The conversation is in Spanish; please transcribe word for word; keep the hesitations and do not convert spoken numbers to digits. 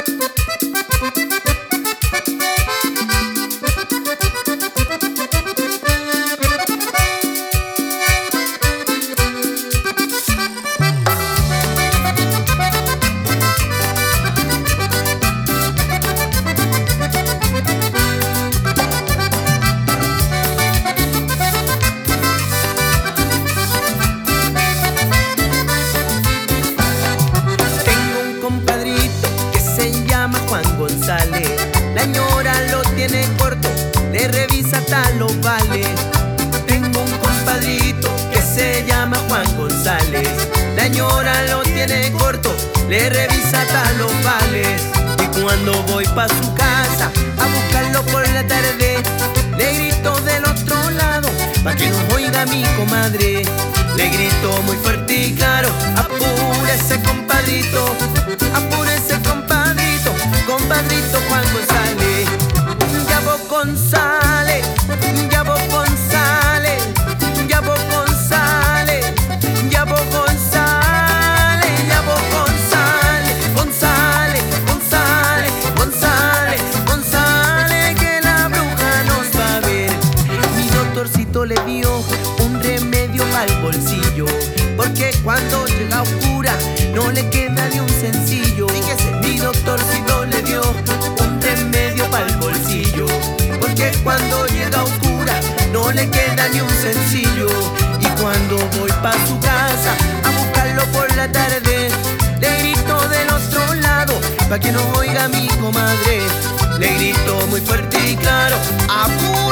La ñora lo tiene corto, le revisa hasta los vales. Tengo un compadrito que se llama Juan González. La ñora lo tiene corto, le revisa hasta los vales. Y cuando voy pa' su casa a buscarlo por la tarde, le grito del otro lado pa' que no oiga mi comadre. Le grito muy fuerte y claro: apúrese, compadrito, apúrese, compadrito, compadrito Juan González. Ya vos González, ya vos González, ya vos González, ya vos González, ya vos González, González, González, González, González, que la bruja nos va a ver. Mi doctorcito le dio un remedio al bolsillo, porque cuando llega oscura no le queda ni un sencillo. Mi doctorcito le dio un remedio para el bolsillo, porque cuando llega oscura no le queda ni un sencillo. Y cuando voy pa' su casa a buscarlo por la tarde, le grito del otro lado pa' que no oiga mi comadre. Le grito muy fuerte y claro: apúrate,